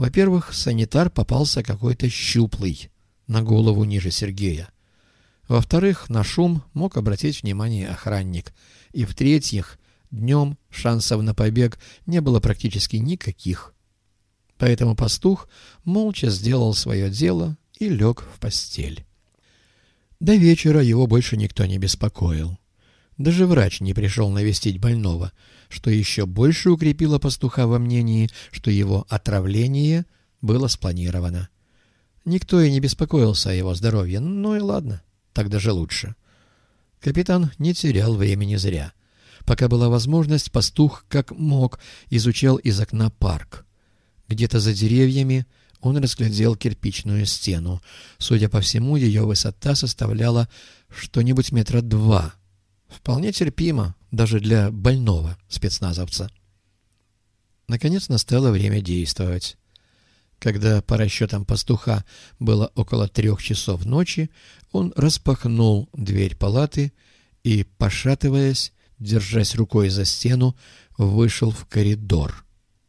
Во-первых, санитар попался какой-то щуплый, на голову ниже Сергея. Во-вторых, на шум мог обратить внимание охранник. И в-третьих, днем шансов на побег не было практически никаких. Поэтому пастух молча сделал свое дело и лег в постель. До вечера его больше никто не беспокоил. Даже врач не пришел навестить больного, что еще больше укрепило пастуха во мнении, что его отравление было спланировано. Никто и не беспокоился о его здоровье, ну и ладно, так даже лучше. Капитан не терял времени зря. Пока была возможность, пастух как мог изучал из окна парк. Где-то за деревьями он разглядел кирпичную стену. Судя по всему, ее высота составляла что-нибудь 2 метра. Вполне терпимо даже для больного спецназовца. Наконец настало время действовать. Когда по расчетам пастуха было около 3 часов ночи, он распахнул дверь палаты и, пошатываясь, держась рукой за стену, вышел в коридор.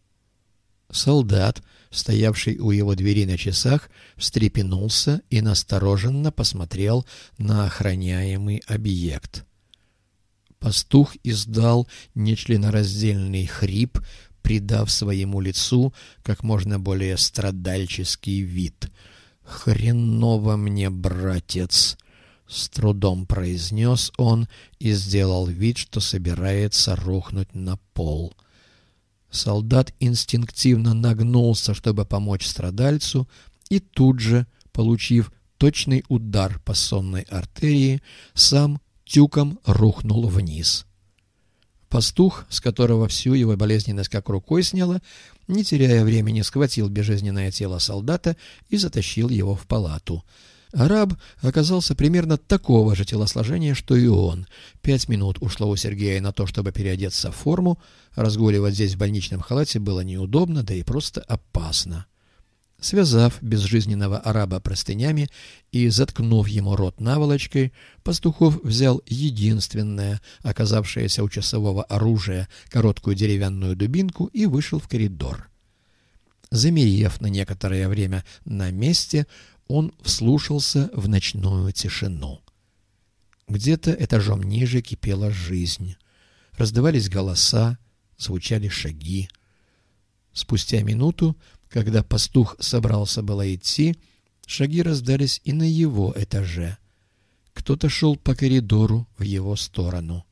Солдат, стоявший у его двери на часах, встрепенулся и настороженно посмотрел на охраняемый объект. Пастух издал нечленораздельный хрип, придав своему лицу как можно более страдальческий вид. «Хреново мне, братец!» — с трудом произнес он и сделал вид, что собирается рухнуть на пол. Солдат инстинктивно нагнулся, чтобы помочь страдальцу, и тут же, получив точный удар по сонной артерии, сам тюком рухнул вниз. Пастух, с которого всю его болезненность как рукой сняло, не теряя времени, схватил безжизненное тело солдата и затащил его в палату. Араб оказался примерно такого же телосложения, что и он. 5 минут ушло у Сергея на то, чтобы переодеться в форму. Разгуливать здесь в больничном халате было неудобно, да и просто опасно. Связав безжизненного араба простынями и заткнув ему рот наволочкой, Пастухов взял единственное, оказавшееся у часового оружие, короткую деревянную дубинку и вышел в коридор. Замерев на некоторое время на месте, он вслушался в ночную тишину. Где-то этажом ниже кипела жизнь. Раздавались голоса, звучали шаги. Спустя минуту, когда пастух собрался было идти, шаги раздались и на его этаже. Кто-то шел по коридору в его сторону.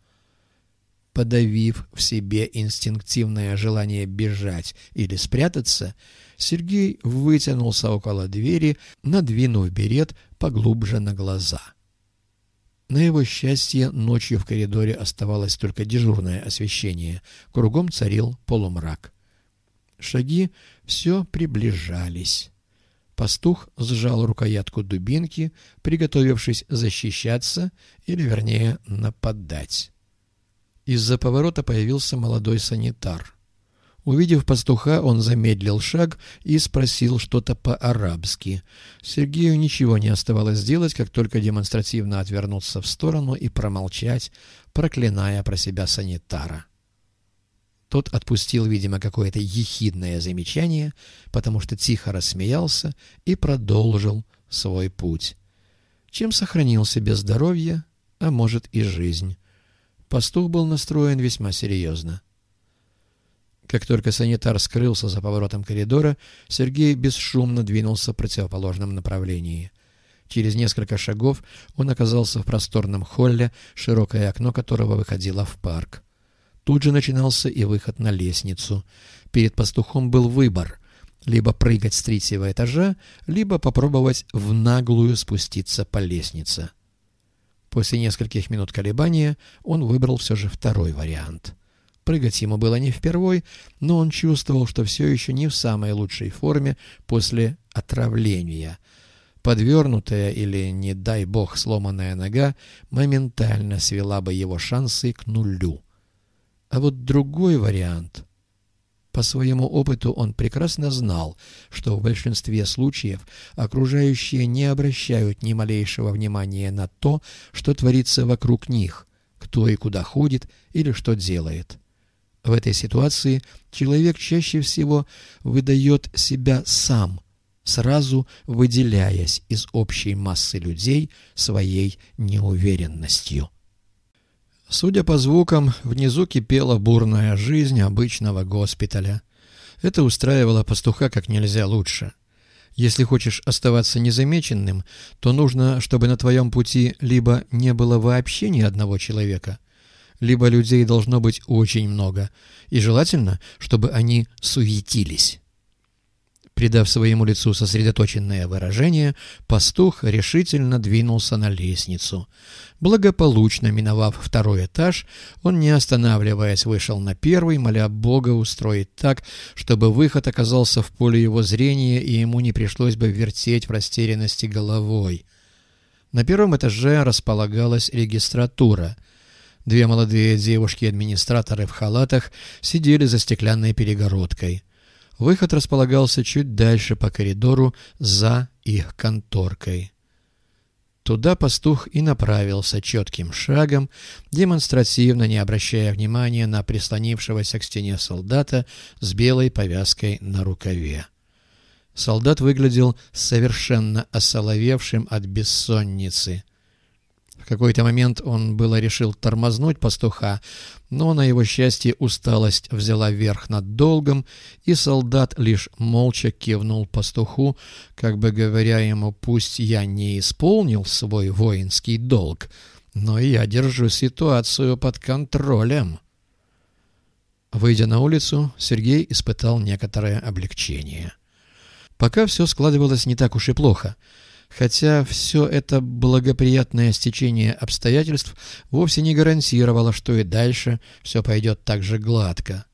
Подавив в себе инстинктивное желание бежать или спрятаться, Сергей вытянулся около двери, надвинув берет поглубже на глаза. На его счастье, ночью в коридоре оставалось только дежурное освещение. Кругом царил полумрак. Шаги все приближались. Пастух сжал рукоятку дубинки, приготовившись защищаться, или, вернее, нападать. Из-за поворота появился молодой санитар. Увидев пастуха, он замедлил шаг и спросил что-то по-арабски. Сергею ничего не оставалось делать, как только демонстративно отвернуться в сторону и промолчать, проклиная про себя санитара. Тот отпустил, видимо, какое-то ехидное замечание, потому что тихо рассмеялся и продолжил свой путь, чем сохранил себе здоровье, а может и жизнь. Пастух был настроен весьма серьезно. Как только санитар скрылся за поворотом коридора, Сергей бесшумно двинулся в противоположном направлении. Через несколько шагов он оказался в просторном холле, широкое окно которого выходило в парк. Тут же начинался и выход на лестницу. Перед пастухом был выбор — либо прыгать с 3-го этажа, либо попробовать в наглую спуститься по лестнице. После нескольких минут колебания он выбрал все же второй вариант. Прыгать ему было не впервой, но он чувствовал, что все еще не в самой лучшей форме после отравления. Подвернутая или, не дай бог, сломанная нога моментально свела бы его шансы к нулю. А вот другой вариант. По своему опыту он прекрасно знал, что в большинстве случаев окружающие не обращают ни малейшего внимания на то, что творится вокруг них, кто и куда ходит или что делает. В этой ситуации человек чаще всего выдает себя сам, сразу выделяясь из общей массы людей своей неуверенностью. Судя по звукам, внизу кипела бурная жизнь обычного госпиталя. Это устраивало пастуха как нельзя лучше. Если хочешь оставаться незамеченным, то нужно, чтобы на твоем пути либо не было вообще ни одного человека, либо людей должно быть очень много, и желательно, чтобы они суетились. Придав своему лицу сосредоточенное выражение, пастух решительно двинулся на лестницу. Благополучно миновав второй этаж, он, не останавливаясь, вышел на первый, моля Бога устроить так, чтобы выход оказался в поле его зрения и ему не пришлось бы вертеть в растерянности головой. На первом этаже располагалась регистратура. Две молодые девушки-администраторы в халатах сидели за стеклянной перегородкой. Выход располагался чуть дальше по коридору за их конторкой. Туда пастух и направился четким шагом, демонстративно не обращая внимания на прислонившегося к стене солдата с белой повязкой на рукаве. Солдат выглядел совершенно осоловевшим от бессонницы. В какой-то момент он было решил тормознуть пастуха, но, на его счастье, усталость взяла верх над долгом, и солдат лишь молча кивнул пастуху, как бы говоря ему: «Пусть я не исполнил свой воинский долг, но я держу ситуацию под контролем». Выйдя на улицу, Сергей испытал некоторое облегчение. Пока все складывалось не так уж и плохо. Хотя все это благоприятное стечение обстоятельств вовсе не гарантировало, что и дальше все пойдет так же гладко.